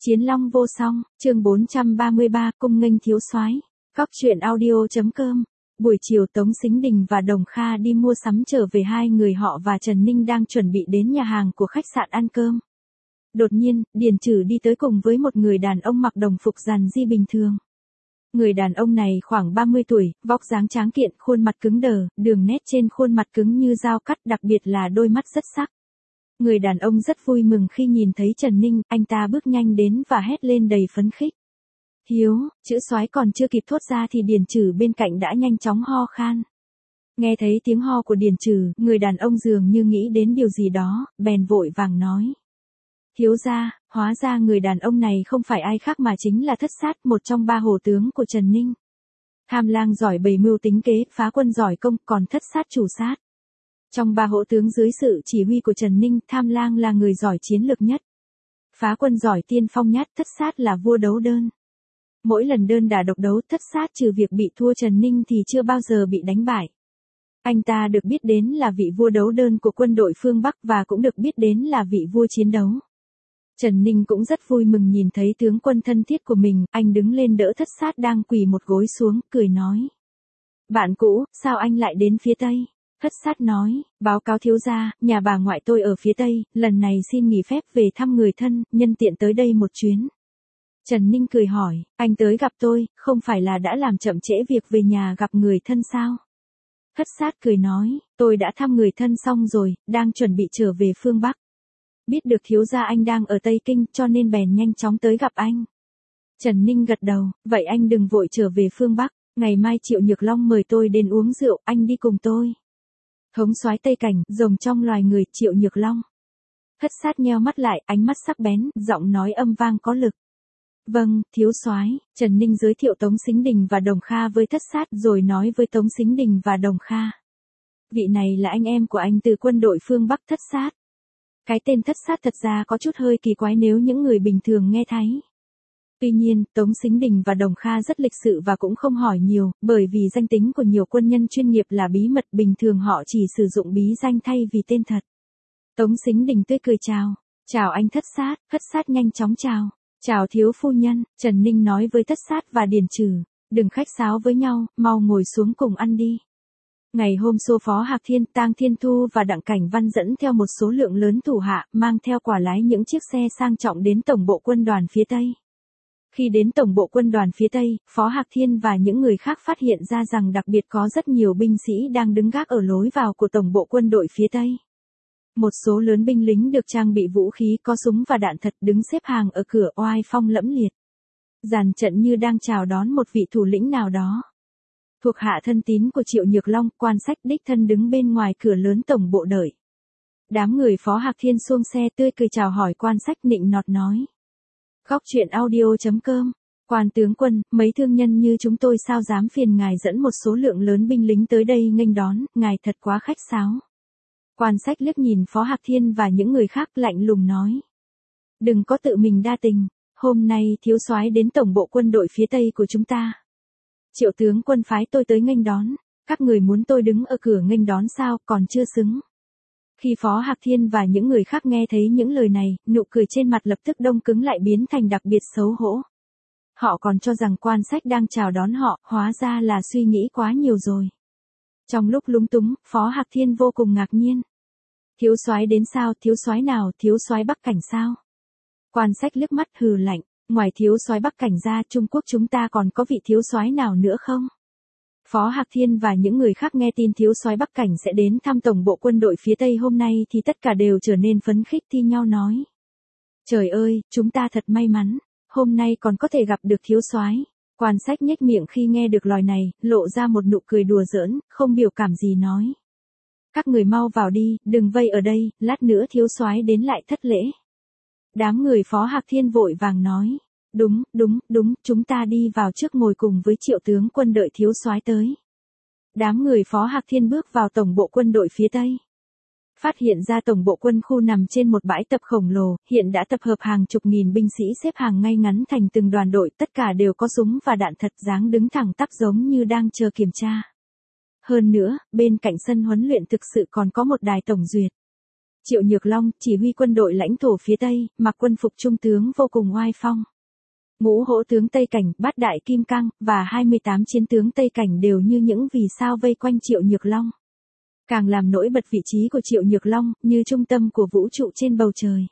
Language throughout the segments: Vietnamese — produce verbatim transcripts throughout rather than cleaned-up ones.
Chiến long vô song, chương bốn trăm ba mươi ba, cung nghênh thiếu soái. Góc truyện audio.com. Buổi chiều Tống Sính Đình và Đồng Kha đi mua sắm trở về, hai người họ và Trần Ninh đang chuẩn bị đến nhà hàng của khách sạn ăn cơm. Đột nhiên, Điền Trử đi tới cùng với một người đàn ông mặc đồng phục rằn di bình thường. Người đàn ông này khoảng ba mươi tuổi, vóc dáng tráng kiện, khuôn mặt cứng đờ, đường nét trên khuôn mặt cứng như dao cắt, đặc biệt là đôi mắt rất sắc. Người đàn ông rất vui mừng khi nhìn thấy Trần Ninh, anh ta bước nhanh đến và hét lên đầy phấn khích. Hiếu, chữ soái còn chưa kịp thốt ra thì Điền Trử bên cạnh đã nhanh chóng ho khan. Nghe thấy tiếng ho của Điền Trử, người đàn ông dường như nghĩ đến điều gì đó, bèn vội vàng nói. Thiếu gia, hóa ra người đàn ông này không phải ai khác mà chính là Thất Sát, một trong ba hổ tướng của Trần Ninh. Tham lang giỏi bày mưu tính kế, phá quân giỏi công, còn Thất Sát chủ sát. Trong ba hổ tướng dưới sự chỉ huy của Trần Ninh, Tham lang là người giỏi chiến lược nhất. Phá quân giỏi tiên phong nhất, Thất Sát là vua đấu đơn. Mỗi lần đơn đả độc đấu, Thất Sát trừ việc bị thua Trần Ninh thì chưa bao giờ bị đánh bại. Anh ta được biết đến là vị vua đấu đơn của quân đội phương Bắc và cũng được biết đến là vị vua chiến đấu. Trần Ninh cũng rất vui mừng nhìn thấy tướng quân thân thiết của mình, anh đứng lên đỡ Thất Sát đang quỳ một gối xuống, cười nói. Bạn cũ, sao anh lại đến phía Tây? Thất Sát nói, báo cáo thiếu gia, nhà bà ngoại tôi ở phía Tây, lần này xin nghỉ phép về thăm người thân, nhân tiện tới đây một chuyến. Trần Ninh cười hỏi, anh tới gặp tôi, không phải là đã làm chậm trễ việc về nhà gặp người thân sao? Thất Sát cười nói, tôi đã thăm người thân xong rồi, đang chuẩn bị trở về phương Bắc. Biết được thiếu gia anh đang ở Tây Kinh cho nên bèn nhanh chóng tới gặp anh. Trần Ninh gật đầu, vậy anh đừng vội trở về phương Bắc, ngày mai Triệu Nhược Long mời tôi đến uống rượu, anh đi cùng tôi. Thống soái Tây Cảnh, rồng trong loài người, Triệu Nhược Long. Thất Sát nheo mắt lại, ánh mắt sắc bén, giọng nói âm vang có lực. Vâng, thiếu soái. Trần Ninh giới thiệu Tống Sính Đình và Đồng Kha với Thất Sát rồi nói với Tống Sính Đình và Đồng Kha. Vị này là anh em của anh từ quân đội phương Bắc, Thất Sát. Cái tên Thất Sát thật ra có chút hơi kỳ quái nếu những người bình thường nghe thấy. Tuy nhiên, Tống Sính Đình và Đồng Kha rất lịch sự và cũng không hỏi nhiều, bởi vì danh tính của nhiều quân nhân chuyên nghiệp là bí mật, bình thường họ chỉ sử dụng bí danh thay vì tên thật. Tống Sính Đình tươi cười chào. Chào anh Thất Sát. Thất Sát nhanh chóng chào. Chào thiếu phu nhân. Trần Ninh nói với Thất Sát và Điền Trử. Đừng khách sáo với nhau, mau ngồi xuống cùng ăn đi. Ngày hôm sau Phó Hạc Thiên, Tang Thiên Thu và Đặng Cảnh Văn dẫn theo một số lượng lớn thủ hạ, mang theo quả lái những chiếc xe sang trọng đến tổng bộ quân đoàn phía Tây. Khi đến tổng bộ quân đoàn phía Tây, Phó Hạc Thiên và những người khác phát hiện ra rằng đặc biệt có rất nhiều binh sĩ đang đứng gác ở lối vào của tổng bộ quân đội phía Tây. Một số lớn binh lính được trang bị vũ khí có súng và đạn thật đứng xếp hàng ở cửa oai phong lẫm liệt. Dàn trận như đang chào đón một vị thủ lĩnh nào đó. Thuộc hạ thân tín của Triệu Nhược Long, Quan Sách đích thân đứng bên ngoài cửa lớn tổng bộ đợi. Đám người Phó Hạc Thiên xuống xe tươi cười chào hỏi Quan Sách, nịnh nọt nói. Góc truyện audio.com. Quan tướng quân, mấy thương nhân như chúng tôi sao dám phiền ngài dẫn một số lượng lớn binh lính tới đây nghênh đón, ngài thật quá khách sáo. Quan Sách liếc nhìn Phó Hạc Thiên và những người khác lạnh lùng nói. Đừng có tự mình đa tình, hôm nay thiếu soái đến tổng bộ quân đội phía Tây của chúng ta. Triệu tướng quân phái tôi tới nghênh đón, các người muốn tôi đứng ở cửa nghênh đón sao, còn chưa xứng. Khi Phó Hạc Thiên và những người khác nghe thấy những lời này, nụ cười trên mặt lập tức đông cứng lại biến thành đặc biệt xấu hổ. Họ còn cho rằng Quan Sách đang chào đón họ, hóa ra là suy nghĩ quá nhiều rồi. Trong lúc lúng túng, Phó Hạc Thiên vô cùng ngạc nhiên. Thiếu soái đến sao, thiếu soái nào, thiếu soái Bắc Cảnh sao? Quan Sách liếc mắt hừ lạnh, ngoài thiếu soái Bắc Cảnh ra, Trung Quốc chúng ta còn có vị thiếu soái nào nữa không? Phó Hạc Thiên và những người khác nghe tin thiếu soái Bắc Cảnh sẽ đến thăm tổng bộ quân đội phía Tây hôm nay thì tất cả đều trở nên phấn khích thi nhau nói. Trời ơi, chúng ta thật may mắn, hôm nay còn có thể gặp được thiếu soái. Quan Sách nhếch miệng khi nghe được lời này, lộ ra một nụ cười đùa giỡn, không biểu cảm gì nói. Các người mau vào đi, đừng vây ở đây, lát nữa thiếu soái đến lại thất lễ. Đám người Phó Hạc Thiên vội vàng nói. Đúng, đúng, đúng, chúng ta đi vào trước ngồi cùng với Triệu tướng quân đợi thiếu soái tới. Đám người Phó Hạc Thiên bước vào tổng bộ quân đội phía Tây. Phát hiện ra tổng bộ quân khu nằm trên một bãi tập khổng lồ, hiện đã tập hợp hàng chục nghìn binh sĩ xếp hàng ngay ngắn thành từng đoàn đội, tất cả đều có súng và đạn thật, dáng đứng thẳng tắp giống như đang chờ kiểm tra. Hơn nữa, bên cạnh sân huấn luyện thực sự còn có một đài tổng duyệt. Triệu Nhược Long, chỉ huy quân đội lãnh thổ phía Tây, mặc quân phục trung tướng vô cùng oai phong. Ngũ hổ tướng Tây Cảnh, bát đại kim cang, và hai mươi tám chiến tướng Tây Cảnh đều như những vì sao vây quanh Triệu Nhược Long. Càng làm nổi bật vị trí của Triệu Nhược Long, như trung tâm của vũ trụ trên bầu trời.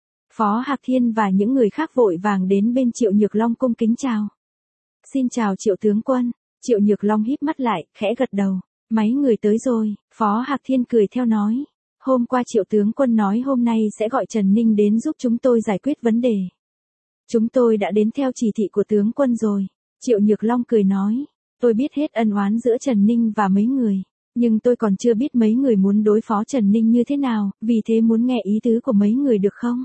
Phó Hạc Thiên và những người khác vội vàng đến bên Triệu Nhược Long cung kính chào. Xin chào Triệu tướng quân. Triệu Nhược Long híp mắt lại, khẽ gật đầu. Mấy người tới rồi, Phó Hạc Thiên cười theo nói. Hôm qua Triệu tướng quân nói hôm nay sẽ gọi Trần Ninh đến giúp chúng tôi giải quyết vấn đề. Chúng tôi đã đến theo chỉ thị của tướng quân rồi. Triệu Nhược Long cười nói. Tôi biết hết ân oán giữa Trần Ninh và mấy người. Nhưng tôi còn chưa biết mấy người muốn đối phó Trần Ninh như thế nào, vì thế muốn nghe ý tứ của mấy người được không?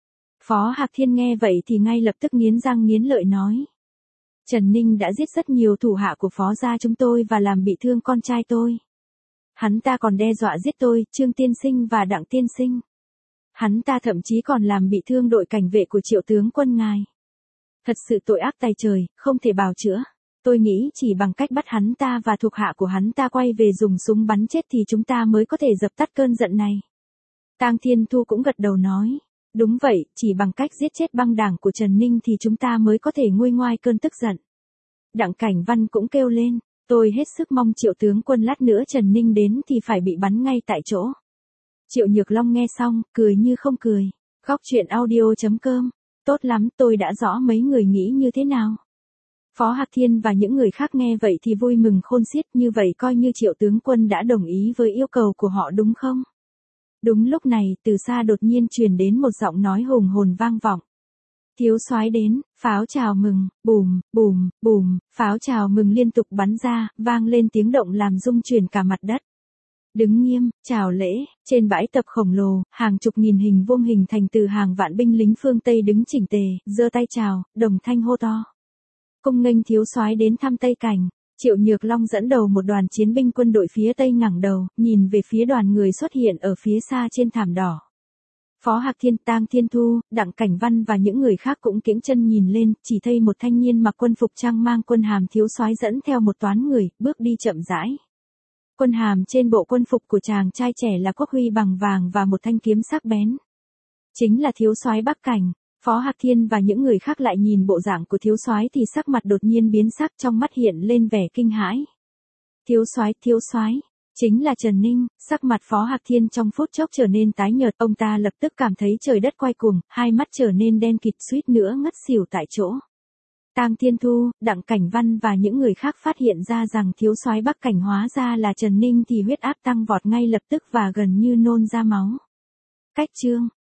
Phó Hạc Thiên nghe vậy thì ngay lập tức nghiến răng nghiến lợi nói. Trần Ninh đã giết rất nhiều thủ hạ của phó gia chúng tôi và làm bị thương con trai tôi. Hắn ta còn đe dọa giết tôi, Trương Tiên Sinh và Đặng Tiên Sinh. Hắn ta thậm chí còn làm bị thương đội cảnh vệ của Triệu tướng quân ngài. Thật sự tội ác tày trời, không thể bào chữa. Tôi nghĩ chỉ bằng cách bắt hắn ta và thuộc hạ của hắn ta quay về dùng súng bắn chết thì chúng ta mới có thể dập tắt cơn giận này. Tang Thiên Thu cũng gật đầu nói. Đúng vậy, chỉ bằng cách giết chết băng đảng của Trần Ninh thì chúng ta mới có thể nguôi ngoai cơn tức giận. Đặng Cảnh Văn cũng kêu lên. Tôi hết sức mong Triệu tướng quân lát nữa Trần Ninh đến thì phải bị bắn ngay tại chỗ. Triệu Nhược Long nghe xong, cười như không cười. Góc truyện audio chấm com. Tốt lắm, tôi đã rõ mấy người nghĩ như thế nào. Phó Hạc Thiên và những người khác nghe vậy thì vui mừng khôn xiết, như vậy coi như Triệu tướng quân đã đồng ý với yêu cầu của họ đúng không? Đúng lúc này, từ xa đột nhiên truyền đến một giọng nói hùng hồn vang vọng. Thiếu soái đến, pháo chào mừng, bùm, bùm, bùm, pháo chào mừng liên tục bắn ra, vang lên tiếng động làm rung chuyển cả mặt đất. Đứng nghiêm, chào lễ, trên bãi tập khổng lồ, hàng chục nghìn hình vuông hình thành từ hàng vạn binh lính phương Tây đứng chỉnh tề, giơ tay chào, đồng thanh hô to. Cung nghênh thiếu soái đến thăm Tây Cảnh. Triệu Nhược Long dẫn đầu một đoàn chiến binh quân đội phía Tây ngẩng đầu, nhìn về phía đoàn người xuất hiện ở phía xa trên thảm đỏ. Phó Hạc Thiên, Tang Thiên Thu, Đặng Cảnh Văn và những người khác cũng kiễng chân nhìn lên, chỉ thấy một thanh niên mặc quân phục trang mang quân hàm thiếu soái dẫn theo một toán người, bước đi chậm rãi. Quân hàm trên bộ quân phục của chàng trai trẻ là quốc huy bằng vàng và một thanh kiếm sắc bén. Chính là thiếu soái Bắc Cảnh. Phó Hạc Thiên và những người khác lại nhìn bộ dạng của thiếu soái thì sắc mặt đột nhiên biến sắc, trong mắt hiện lên vẻ kinh hãi. Thiếu soái, thiếu soái, chính là Trần Ninh. Sắc mặt Phó Hạc Thiên trong phút chốc trở nên tái nhợt, ông ta lập tức cảm thấy trời đất quay cuồng, hai mắt trở nên đen kịt, suýt nữa ngất xỉu tại chỗ. Tang Thiên Thu, Đặng Cảnh Văn và những người khác phát hiện ra rằng thiếu soái Bắc Cảnh hóa ra là Trần Ninh thì huyết áp tăng vọt ngay lập tức và gần như nôn ra máu. Cách chương